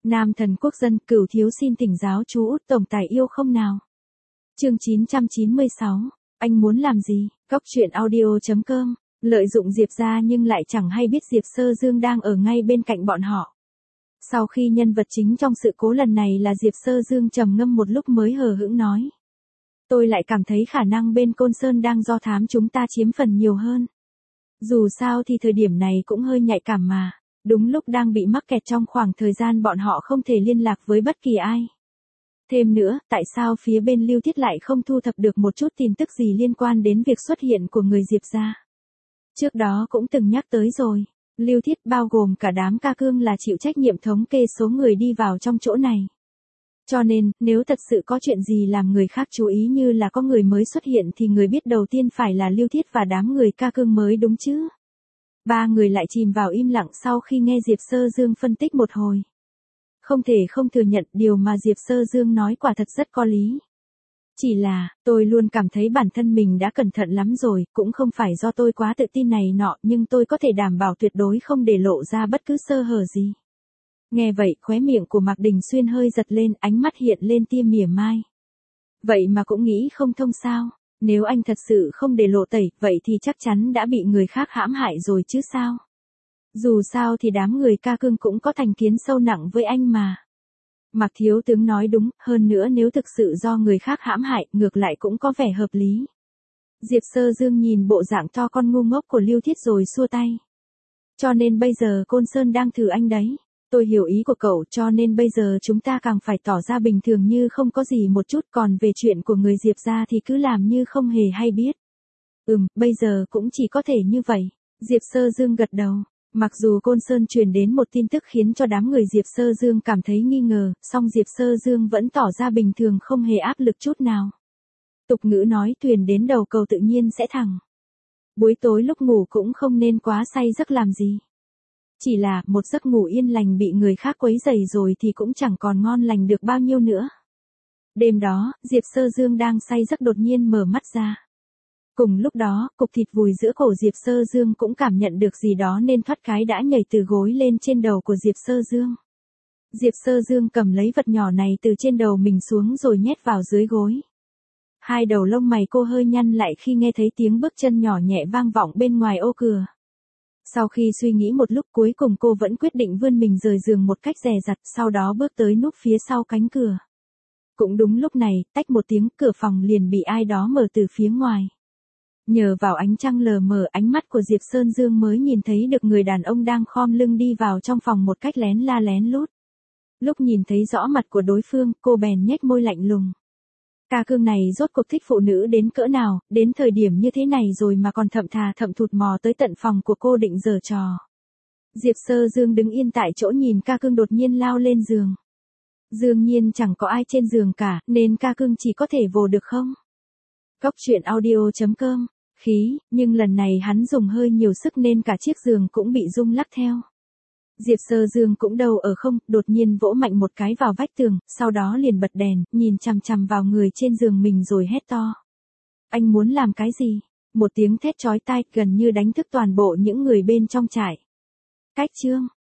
Nam thần quốc dân, Cửu thiếu xin thỉnh giáo chú Út tổng tài yêu không nào. Chương 996, anh muốn làm gì? Góc truyện audio.com, lợi dụng Diệp ra nhưng lại chẳng hay biết Diệp Sơ Dương đang ở ngay bên cạnh bọn họ. Sau khi nhân vật chính trong sự cố lần này là Diệp Sơ Dương trầm ngâm một lúc mới hờ hững nói. Tôi lại cảm thấy khả năng bên Côn Sơn đang do thám chúng ta chiếm phần nhiều hơn. Dù sao thì thời điểm này cũng hơi nhạy cảm mà, đúng lúc đang bị mắc kẹt trong khoảng thời gian bọn họ không thể liên lạc với bất kỳ ai. Thêm nữa, tại sao phía bên Lưu Thiết lại không thu thập được một chút tin tức gì liên quan đến việc xuất hiện của người Diệp gia? Trước đó cũng từng nhắc tới rồi, Lưu Thiết bao gồm cả đám ca cương là chịu trách nhiệm thống kê số người đi vào trong chỗ này. Cho nên, nếu thật sự có chuyện gì làm người khác chú ý như là có người mới xuất hiện thì người biết đầu tiên phải là Lưu Thiết và đám người ca cương mới đúng chứ. Ba người lại chìm vào im lặng sau khi nghe Diệp Sơ Dương phân tích một hồi. Không thể không thừa nhận điều mà Diệp Sơ Dương nói quả thật rất có lý. Chỉ là, tôi luôn cảm thấy bản thân mình đã cẩn thận lắm rồi, cũng không phải do tôi quá tự tin này nọ, nhưng tôi có thể đảm bảo tuyệt đối không để lộ ra bất cứ sơ hở gì. Nghe vậy, khóe miệng của Mạc Đình Xuyên hơi giật lên, ánh mắt hiện lên tia mỉa mai. Vậy mà cũng nghĩ không thông sao? Nếu anh thật sự không để lộ tẩy, vậy thì chắc chắn đã bị người khác hãm hại rồi chứ sao? Dù sao thì đám người ca cương cũng có thành kiến sâu nặng với anh mà. Mạc thiếu tướng nói đúng, hơn nữa nếu thực sự do người khác hãm hại, ngược lại cũng có vẻ hợp lý. Diệp Sơ Dương nhìn bộ dạng to con ngu ngốc của Lưu Thiết rồi xua tay. Cho nên bây giờ Côn Sơn đang thử anh đấy. Tôi hiểu ý của cậu, cho nên bây giờ chúng ta càng phải tỏ ra bình thường như không có gì một chút, còn về chuyện của người Diệp gia thì cứ làm như không hề hay biết. Bây giờ cũng chỉ có thể như vậy. Diệp Sơ Dương gật đầu. Mặc dù Côn Sơn truyền đến một tin tức khiến cho đám người Diệp Sơ Dương cảm thấy nghi ngờ, song Diệp Sơ Dương vẫn tỏ ra bình thường không hề áp lực chút nào. Tục ngữ nói thuyền đến đầu cầu tự nhiên sẽ thẳng. Buổi tối lúc ngủ cũng không nên quá say giấc làm gì. Chỉ là một giấc ngủ yên lành bị người khác quấy rầy rồi thì cũng chẳng còn ngon lành được bao nhiêu nữa. Đêm đó, Diệp Sơ Dương đang say giấc đột nhiên mở mắt ra. Cùng lúc đó, cục thịt vùi giữa cổ Diệp Sơ Dương cũng cảm nhận được gì đó nên thoát cái đã nhảy từ gối lên trên đầu của Diệp Sơ Dương. Diệp Sơ Dương cầm lấy vật nhỏ này từ trên đầu mình xuống rồi nhét vào dưới gối. Hai đầu lông mày cô hơi nhăn lại khi nghe thấy tiếng bước chân nhỏ nhẹ vang vọng bên ngoài ô cửa. Sau khi suy nghĩ một lúc cuối cùng cô vẫn quyết định vươn mình rời giường một cách dè dặt, sau đó bước tới núp phía sau cánh cửa. Cũng đúng lúc này, tách một tiếng, cửa phòng liền bị ai đó mở từ phía ngoài. Nhờ vào ánh trăng lờ mờ, ánh mắt của Diệp Sơn Dương mới nhìn thấy được người đàn ông đang khom lưng đi vào trong phòng một cách lén la lén lút. Lúc nhìn thấy rõ mặt của đối phương, cô bèn nhếch môi lạnh lùng. Ca cương này rốt cuộc thích phụ nữ đến cỡ nào, đến thời điểm như thế này rồi mà còn thậm thà thậm thụt mò tới tận phòng của cô định giở trò. Diệp Sơ Dương đứng yên tại chỗ nhìn ca cương đột nhiên lao lên giường. Dường nhiên chẳng có ai trên giường cả, nên ca cương chỉ có thể vồ được không? Góc truyện audio.com, khí, nhưng lần này hắn dùng hơi nhiều sức nên cả chiếc giường cũng bị rung lắc theo. Diệp Sơ Dương cũng đâu ở không, đột nhiên vỗ mạnh một cái vào vách tường, sau đó liền bật đèn, nhìn chằm chằm vào người trên giường mình rồi hét to. Anh muốn làm cái gì? Một tiếng thét chói tai gần như đánh thức toàn bộ những người bên trong trại. Cách chương